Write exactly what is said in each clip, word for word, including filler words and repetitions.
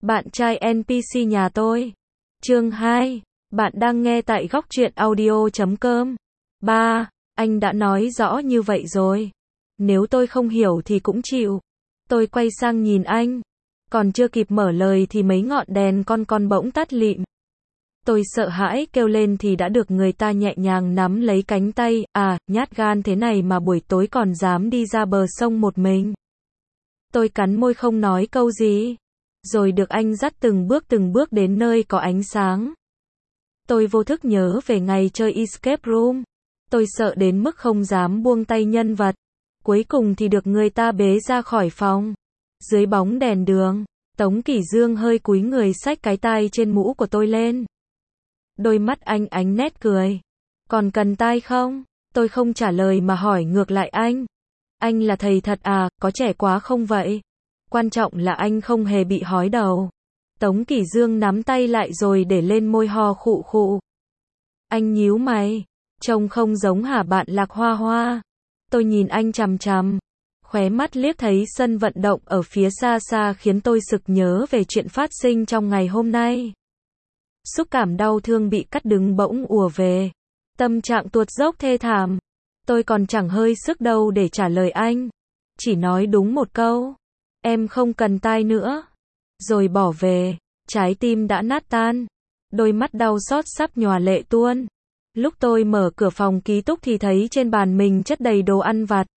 Bạn trai en pê xê nhà tôi. Chương hai. Bạn đang nghe tại góc truyện audio chấm com. ba. Anh đã nói rõ như vậy rồi. Nếu tôi không hiểu thì cũng chịu. Tôi quay sang nhìn anh. Còn chưa kịp mở lời thì mấy ngọn đèn con con bỗng tắt lịm. Tôi sợ hãi kêu lên thì đã được người ta nhẹ nhàng nắm lấy cánh tay. À, nhát gan thế này mà buổi tối còn dám đi ra bờ sông một mình. Tôi cắn môi không nói câu gì. Rồi được anh dắt từng bước từng bước đến nơi có ánh sáng. Tôi vô thức nhớ về ngày chơi escape room. Tôi sợ đến mức không dám buông tay nhân vật. Cuối cùng thì được người ta bế ra khỏi phòng. Dưới bóng đèn đường, Tống Kỷ Dương hơi cúi người xách cái tai trên mũ của tôi lên. Đôi mắt anh ánh nét cười. Còn cần tai không? Tôi không trả lời mà hỏi ngược lại anh. Anh là thầy thật à, có trẻ quá không vậy? Quan trọng là anh không hề bị hói đầu. Tống Kỷ Dương nắm tay lại rồi để lên môi ho khụ khụ. Anh nhíu mày. Trông không giống hả bạn Lạc Hoa Hoa? Tôi nhìn anh chằm chằm. Khóe mắt liếc thấy sân vận động ở phía xa xa khiến tôi sực nhớ về chuyện phát sinh trong ngày hôm nay. Xúc cảm đau thương bị cắt đứt bỗng ùa về. Tâm trạng tuột dốc thê thảm. Tôi còn chẳng hơi sức đâu để trả lời anh. Chỉ nói đúng một câu. Em không cần tai nữa. Rồi bỏ về. Trái tim đã nát tan. Đôi mắt đau xót sắp nhòa lệ tuôn. Lúc tôi mở cửa phòng ký túc thì thấy trên bàn mình chất đầy đồ ăn vặt.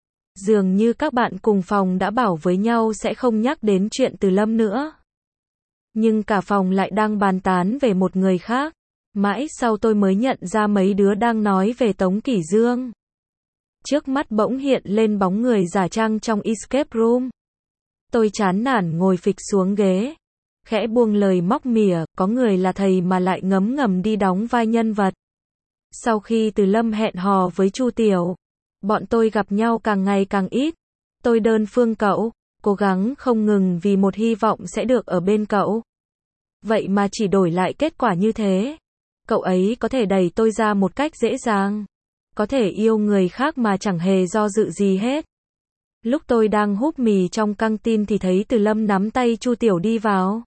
Dường như các bạn cùng phòng đã bảo với nhau sẽ không nhắc đến chuyện Từ Lâm nữa. Nhưng cả phòng lại đang bàn tán về một người khác. Mãi sau tôi mới nhận ra mấy đứa đang nói về Tống Kỷ Dương. Trước mắt bỗng hiện lên bóng người giả trang trong escape room. Tôi chán nản ngồi phịch xuống ghế. Khẽ buông lời móc mỉa, có người là thầy mà lại ngấm ngầm đi đóng vai nhân vật. Sau khi Từ Lâm hẹn hò với Chu Tiểu, bọn tôi gặp nhau càng ngày càng ít. Tôi đơn phương cậu, cố gắng không ngừng vì một hy vọng sẽ được ở bên cậu. Vậy mà chỉ đổi lại kết quả như thế. Cậu ấy có thể đẩy tôi ra một cách dễ dàng. Có thể yêu người khác mà chẳng hề do dự gì hết. Lúc tôi đang húp mì trong căng tin thì thấy Từ Lâm nắm tay Chu Tiểu đi vào.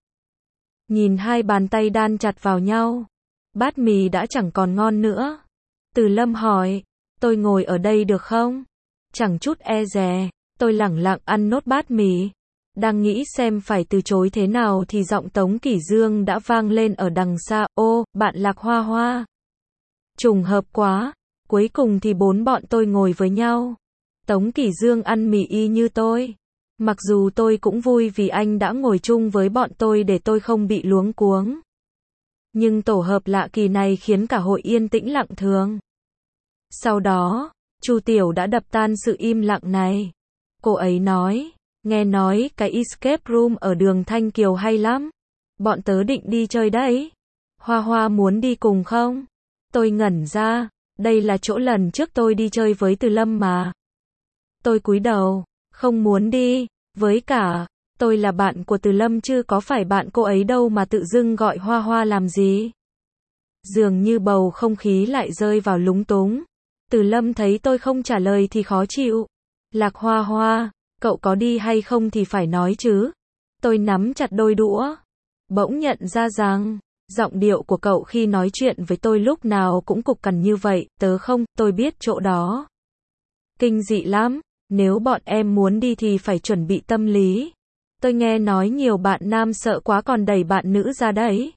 Nhìn hai bàn tay đan chặt vào nhau. Bát mì đã chẳng còn ngon nữa. Từ Lâm hỏi, tôi ngồi ở đây được không? Chẳng chút e dè, tôi lẳng lặng ăn nốt bát mì. Đang nghĩ xem phải từ chối thế nào thì giọng Tống Kỷ Dương đã vang lên ở đằng xa. Ô, bạn Lạc Hoa Hoa. Trùng hợp quá. Cuối cùng thì bốn bọn tôi ngồi với nhau. Tống Kỷ Dương ăn mì y như tôi. Mặc dù tôi cũng vui vì anh đã ngồi chung với bọn tôi để tôi không bị luống cuống. Nhưng tổ hợp lạ kỳ này khiến cả hội yên tĩnh lặng thường. Sau đó, Chu Tiểu đã đập tan sự im lặng này. Cô ấy nói, nghe nói cái escape room ở đường Thanh Kiều hay lắm. Bọn tớ định đi chơi đấy. Hoa Hoa muốn đi cùng không? Tôi ngẩn ra, đây là chỗ lần trước tôi đi chơi với Từ Lâm mà. Tôi cúi đầu, không muốn đi, với cả, tôi là bạn của Từ Lâm chứ có phải bạn cô ấy đâu mà tự dưng gọi Hoa Hoa làm gì. Dường như bầu không khí lại rơi vào lúng túng. Từ Lâm thấy tôi không trả lời thì khó chịu. Lạc Hoa Hoa, cậu có đi hay không thì phải nói chứ. Tôi nắm chặt đôi đũa. Bỗng nhận ra rằng, giọng điệu của cậu khi nói chuyện với tôi lúc nào cũng cục cằn như vậy. Tớ không, tôi biết chỗ đó. Kinh dị lắm. Nếu bọn em muốn đi thì phải chuẩn bị tâm lý. Tôi nghe nói nhiều bạn nam sợ quá còn đẩy bạn nữ ra đấy.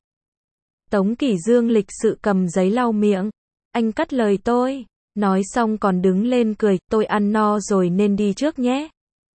Tống Kỷ Dương lịch sự cầm giấy lau miệng. Anh cắt lời tôi. Nói xong còn đứng lên cười. Tôi ăn no rồi nên đi trước nhé.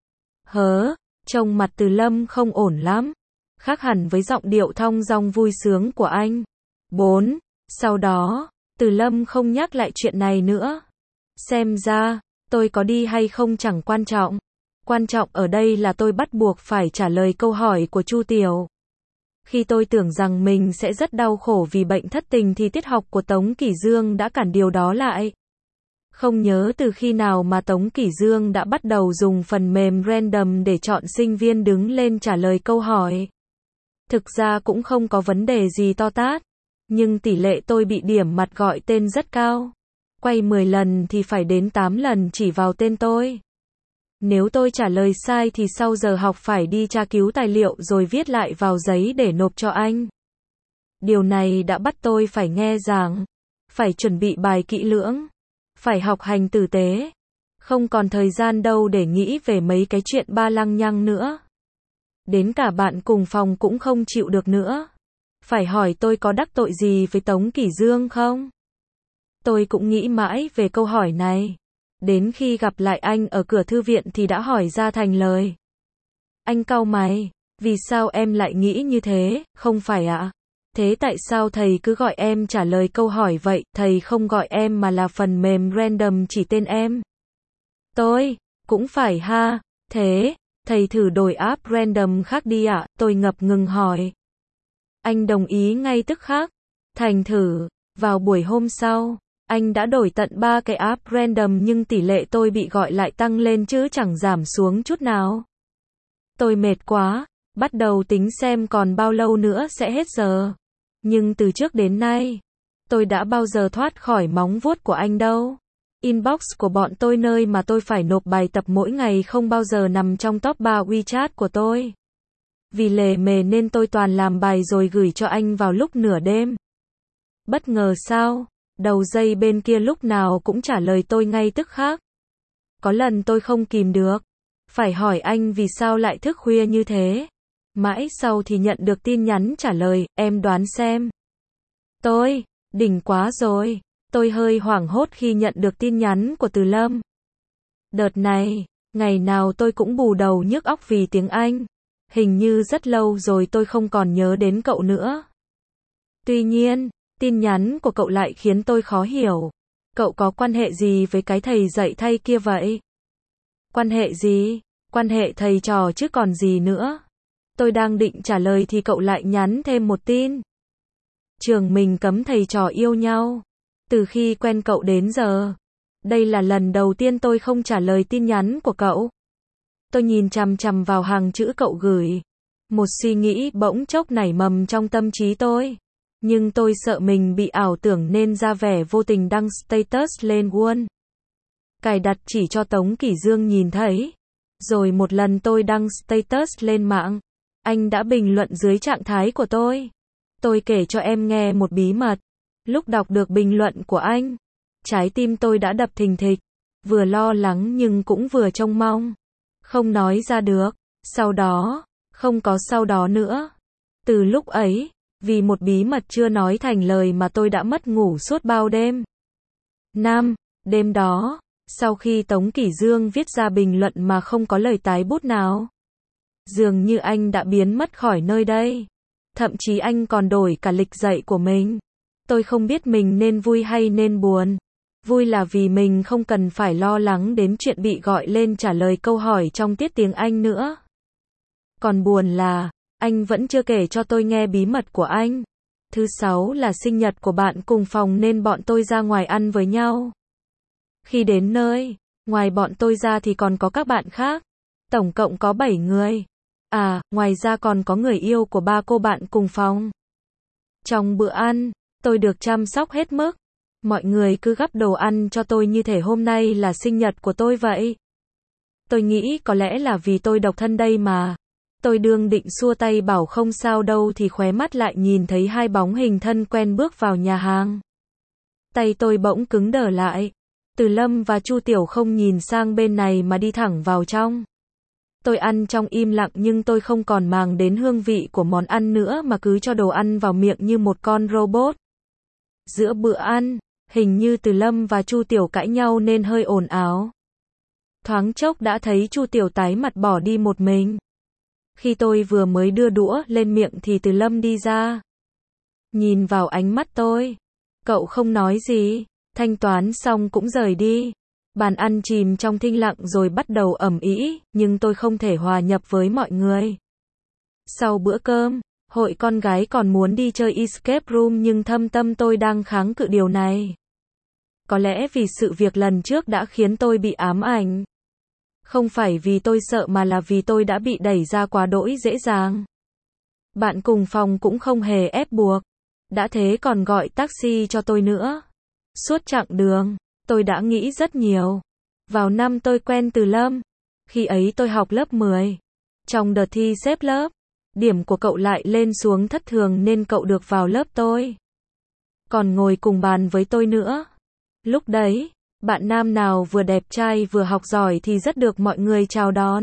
Hớ, trông mặt Từ Lâm không ổn lắm. Khác hẳn với giọng điệu thong dong vui sướng của anh. bốn. Sau đó, Từ Lâm không nhắc lại chuyện này nữa. Xem ra, tôi có đi hay không chẳng quan trọng. Quan trọng ở đây là tôi bắt buộc phải trả lời câu hỏi của Chu Tiểu. Khi tôi tưởng rằng mình sẽ rất đau khổ vì bệnh thất tình thì tiết học của Tống Kỷ Dương đã cản điều đó lại. Không nhớ từ khi nào mà Tống Kỷ Dương đã bắt đầu dùng phần mềm random để chọn sinh viên đứng lên trả lời câu hỏi. Thực ra cũng không có vấn đề gì to tát. Nhưng tỷ lệ tôi bị điểm mặt gọi tên rất cao. Quay mười lần thì phải đến tám lần chỉ vào tên tôi. Nếu tôi trả lời sai thì sau giờ học phải đi tra cứu tài liệu rồi viết lại vào giấy để nộp cho anh. Điều này đã bắt tôi phải nghe giảng, phải chuẩn bị bài kỹ lưỡng, phải học hành tử tế. Không còn thời gian đâu để nghĩ về mấy cái chuyện ba lăng nhăng nữa. Đến cả bạn cùng phòng cũng không chịu được nữa. Phải hỏi tôi có đắc tội gì với Tống Kỷ Dương không? Tôi cũng nghĩ mãi về câu hỏi này. Đến khi gặp lại anh ở cửa thư viện thì đã hỏi ra thành lời. Anh cau mày, vì sao em lại nghĩ như thế, không phải ạ? Thế tại sao thầy cứ gọi em trả lời câu hỏi vậy, thầy không gọi em mà là phần mềm random chỉ tên em? Tôi, cũng phải ha, thế, thầy thử đổi app random khác đi ạ, tôi ngập ngừng hỏi. Anh đồng ý ngay tức khắc. Thành thử, vào buổi hôm sau, anh đã đổi tận ba cái app random nhưng tỷ lệ tôi bị gọi lại tăng lên chứ chẳng giảm xuống chút nào. Tôi mệt quá, bắt đầu tính xem còn bao lâu nữa sẽ hết giờ. Nhưng từ trước đến nay, tôi đã bao giờ thoát khỏi móng vuốt của anh đâu. Inbox của bọn tôi nơi mà tôi phải nộp bài tập mỗi ngày không bao giờ nằm trong top ba WeChat của tôi. Vì lề mề nên tôi toàn làm bài rồi gửi cho anh vào lúc nửa đêm. Bất ngờ sao, đầu dây bên kia lúc nào cũng trả lời tôi ngay tức khắc. Có lần tôi không kìm được, phải hỏi anh vì sao lại thức khuya như thế. Mãi sau thì nhận được tin nhắn trả lời, em đoán xem. Tôi, đỉnh quá rồi. Tôi hơi hoảng hốt khi nhận được tin nhắn của Từ Lâm. Đợt này, ngày nào tôi cũng bù đầu nhức óc vì tiếng Anh. Hình như rất lâu rồi tôi không còn nhớ đến cậu nữa. Tuy nhiên, tin nhắn của cậu lại khiến tôi khó hiểu. Cậu có quan hệ gì với cái thầy dạy thay kia vậy? Quan hệ gì? Quan hệ thầy trò chứ còn gì nữa. Tôi đang định trả lời thì cậu lại nhắn thêm một tin. Trường mình cấm thầy trò yêu nhau. Từ khi quen cậu đến giờ, đây là lần đầu tiên tôi không trả lời tin nhắn của cậu. Tôi nhìn chằm chằm vào hàng chữ cậu gửi. Một suy nghĩ bỗng chốc nảy mầm trong tâm trí tôi. Nhưng tôi sợ mình bị ảo tưởng nên ra vẻ vô tình đăng status lên Wall. Cài đặt chỉ cho Tống Kỷ Dương nhìn thấy. Rồi một lần tôi đăng status lên mạng, anh đã bình luận dưới trạng thái của tôi. Tôi kể cho em nghe một bí mật. Lúc đọc được bình luận của anh, trái tim tôi đã đập thình thịch, vừa lo lắng nhưng cũng vừa trông mong. Không nói ra được, sau đó, không có sau đó nữa. Từ lúc ấy, vì một bí mật chưa nói thành lời mà tôi đã mất ngủ suốt bao đêm. Năm, đêm đó, sau khi Tống Kỷ Dương viết ra bình luận mà không có lời tái bút nào, dường như anh đã biến mất khỏi nơi đây. Thậm chí anh còn đổi cả lịch dạy của mình. Tôi không biết mình nên vui hay nên buồn. Vui là vì mình không cần phải lo lắng đến chuyện bị gọi lên trả lời câu hỏi trong tiết tiếng Anh nữa. Còn buồn là, anh vẫn chưa kể cho tôi nghe bí mật của anh. Thứ sáu là sinh nhật của bạn cùng phòng nên bọn tôi ra ngoài ăn với nhau. Khi đến nơi, ngoài bọn tôi ra thì còn có các bạn khác. Tổng cộng có bảy người. À, ngoài ra còn có người yêu của ba cô bạn cùng phòng. Trong bữa ăn, tôi được chăm sóc hết mức. Mọi người cứ gắp đồ ăn cho tôi như thể hôm nay là sinh nhật của tôi vậy. Tôi nghĩ có lẽ là vì tôi độc thân đây mà. Tôi đương định xua tay bảo không sao đâu thì khóe mắt lại nhìn thấy hai bóng hình thân quen bước vào nhà hàng. Tay tôi bỗng cứng đờ lại. Từ Lâm và Chu Tiểu không nhìn sang bên này mà đi thẳng vào trong. Tôi ăn trong im lặng nhưng tôi không còn màng đến hương vị của món ăn nữa mà cứ cho đồ ăn vào miệng như một con robot. Giữa bữa ăn, hình như Từ Lâm và Chu Tiểu cãi nhau nên hơi ồn ào. Thoáng chốc đã thấy Chu Tiểu tái mặt bỏ đi một mình. Khi tôi vừa mới đưa đũa lên miệng thì Từ Lâm đi ra. Nhìn vào ánh mắt tôi. Cậu không nói gì, thanh toán xong cũng rời đi. Bàn ăn chìm trong thinh lặng rồi bắt đầu ầm ĩ, nhưng tôi không thể hòa nhập với mọi người. Sau bữa cơm, hội con gái còn muốn đi chơi escape room nhưng thâm tâm tôi đang kháng cự điều này. Có lẽ vì sự việc lần trước đã khiến tôi bị ám ảnh. Không phải vì tôi sợ mà là vì tôi đã bị đẩy ra quá đỗi dễ dàng. Bạn cùng phòng cũng không hề ép buộc. Đã thế còn gọi taxi cho tôi nữa. Suốt chặng đường, tôi đã nghĩ rất nhiều. Vào năm tôi quen Từ Lâm, Khi ấy tôi học lớp mười. Trong đợt thi xếp lớp, điểm của cậu lại lên xuống thất thường nên cậu được vào lớp tôi. Còn ngồi cùng bàn với tôi nữa. Lúc đấy, bạn nam nào vừa đẹp trai vừa học giỏi thì rất được mọi người chào đón.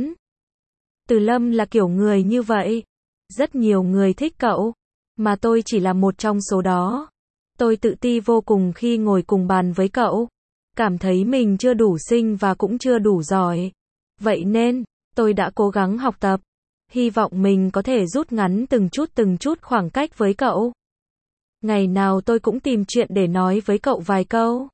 Từ Lâm là kiểu người như vậy. Rất nhiều người thích cậu, mà tôi chỉ là một trong số đó. Tôi tự ti vô cùng khi ngồi cùng bàn với cậu. Cảm thấy mình chưa đủ xinh và cũng chưa đủ giỏi. Vậy nên, tôi đã cố gắng học tập. Hy vọng mình có thể rút ngắn từng chút từng chút khoảng cách với cậu. Ngày nào tôi cũng tìm chuyện để nói với cậu vài câu.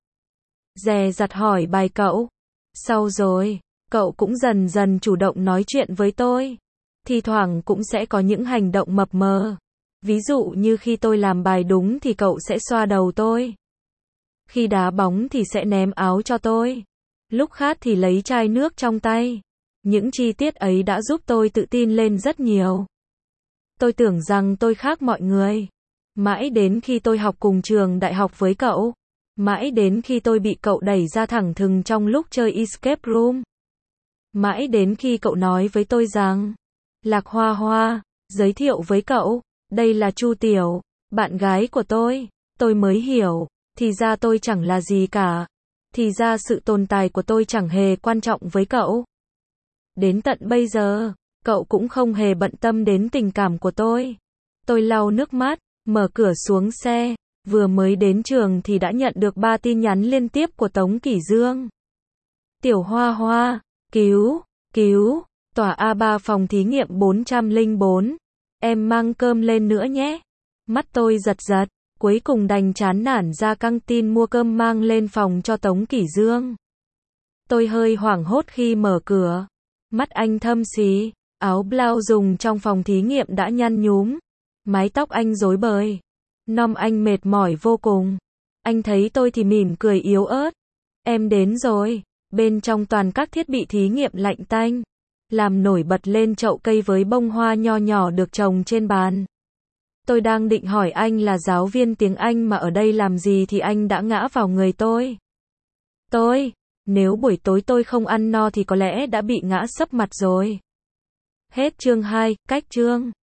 Dè dặt hỏi bài cậu. Sau rồi, cậu cũng dần dần chủ động nói chuyện với tôi. Thì thoảng cũng sẽ có những hành động mập mờ. Ví dụ như khi tôi làm bài đúng thì cậu sẽ xoa đầu tôi. Khi đá bóng thì sẽ ném áo cho tôi. Lúc khát thì lấy chai nước trong tay. Những chi tiết ấy đã giúp tôi tự tin lên rất nhiều. Tôi tưởng rằng tôi khác mọi người. Mãi đến khi tôi học cùng trường đại học với cậu. Mãi đến khi tôi bị cậu đẩy ra thẳng thừng trong lúc chơi escape room. Mãi đến khi cậu nói với tôi rằng, Lạc Hoa Hoa, giới thiệu với cậu, đây là Chu Tiểu, bạn gái của tôi. Tôi mới hiểu, thì ra tôi chẳng là gì cả. Thì ra sự tồn tại của tôi chẳng hề quan trọng với cậu. Đến tận bây giờ, cậu cũng không hề bận tâm đến tình cảm của tôi. Tôi lau nước mắt, mở cửa xuống xe. Vừa mới đến trường thì đã nhận được ba tin nhắn liên tiếp của Tống Kỷ Dương. Tiểu Hoa Hoa, cứu, cứu, tòa A ba phòng thí nghiệm bốn không bốn. Em mang cơm lên nữa nhé. Mắt tôi giật giật, cuối cùng đành chán nản ra căng tin mua cơm mang lên phòng cho Tống Kỷ Dương. Tôi hơi hoảng hốt khi mở cửa. Mắt anh thâm xí, áo blau dùng trong phòng thí nghiệm đã nhăn nhúm. Mái tóc anh rối bời. Nom anh mệt mỏi vô cùng. Anh thấy tôi thì mỉm cười yếu ớt. Em đến rồi. Bên trong toàn các thiết bị thí nghiệm lạnh tanh. Làm nổi bật lên chậu cây với bông hoa nho nhỏ được trồng trên bàn. Tôi đang định hỏi anh là giáo viên tiếng Anh mà ở đây làm gì thì anh đã ngã vào người tôi. Tôi, nếu buổi tối tôi không ăn no thì có lẽ đã bị ngã sấp mặt rồi. Hết chương hai, cách chương.